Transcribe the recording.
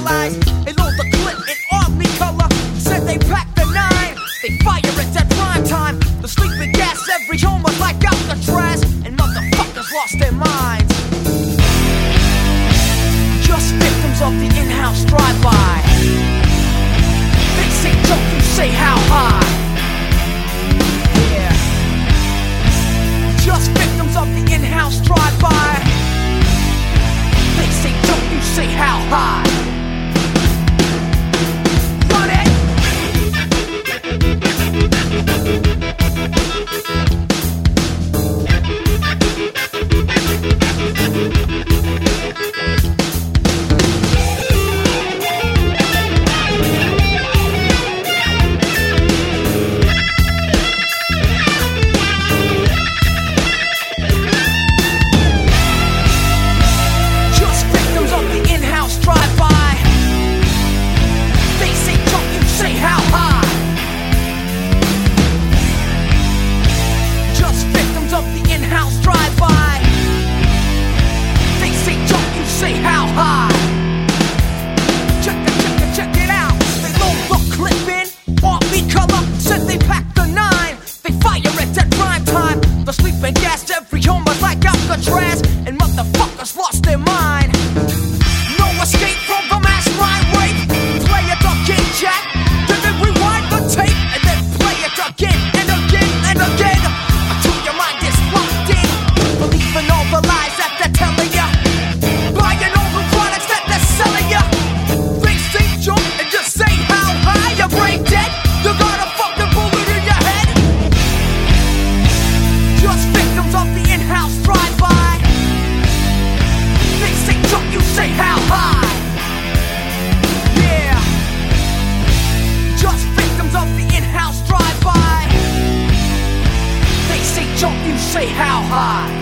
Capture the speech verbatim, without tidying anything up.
lies. They load the clip in army color. Said they packed the nine. They fire it at prime time. The sleeping gas every home was like Alcatraz. And motherfuckers lost their minds. Just victims of the in-house drive-by. They say jump, you say how high. Yeah. Just victims of the in-house drive-by. They say jump, you say how high. Run it. And motherfuckers lost their mind. No escape from the mass mind rape. Play it again, Jack. Then they rewind the tape and then play it again and again and again until your mind is locked in. Believing all the lies that they're telling ya. Buying all the products that they're selling ya. They say jump and just say how high. Your brain dead. You got a fucking bullet in your head. Just victims of the in-house drive-by. You say how high. Yeah. Just victims of the in-house drive-by. They say jump, you say how high.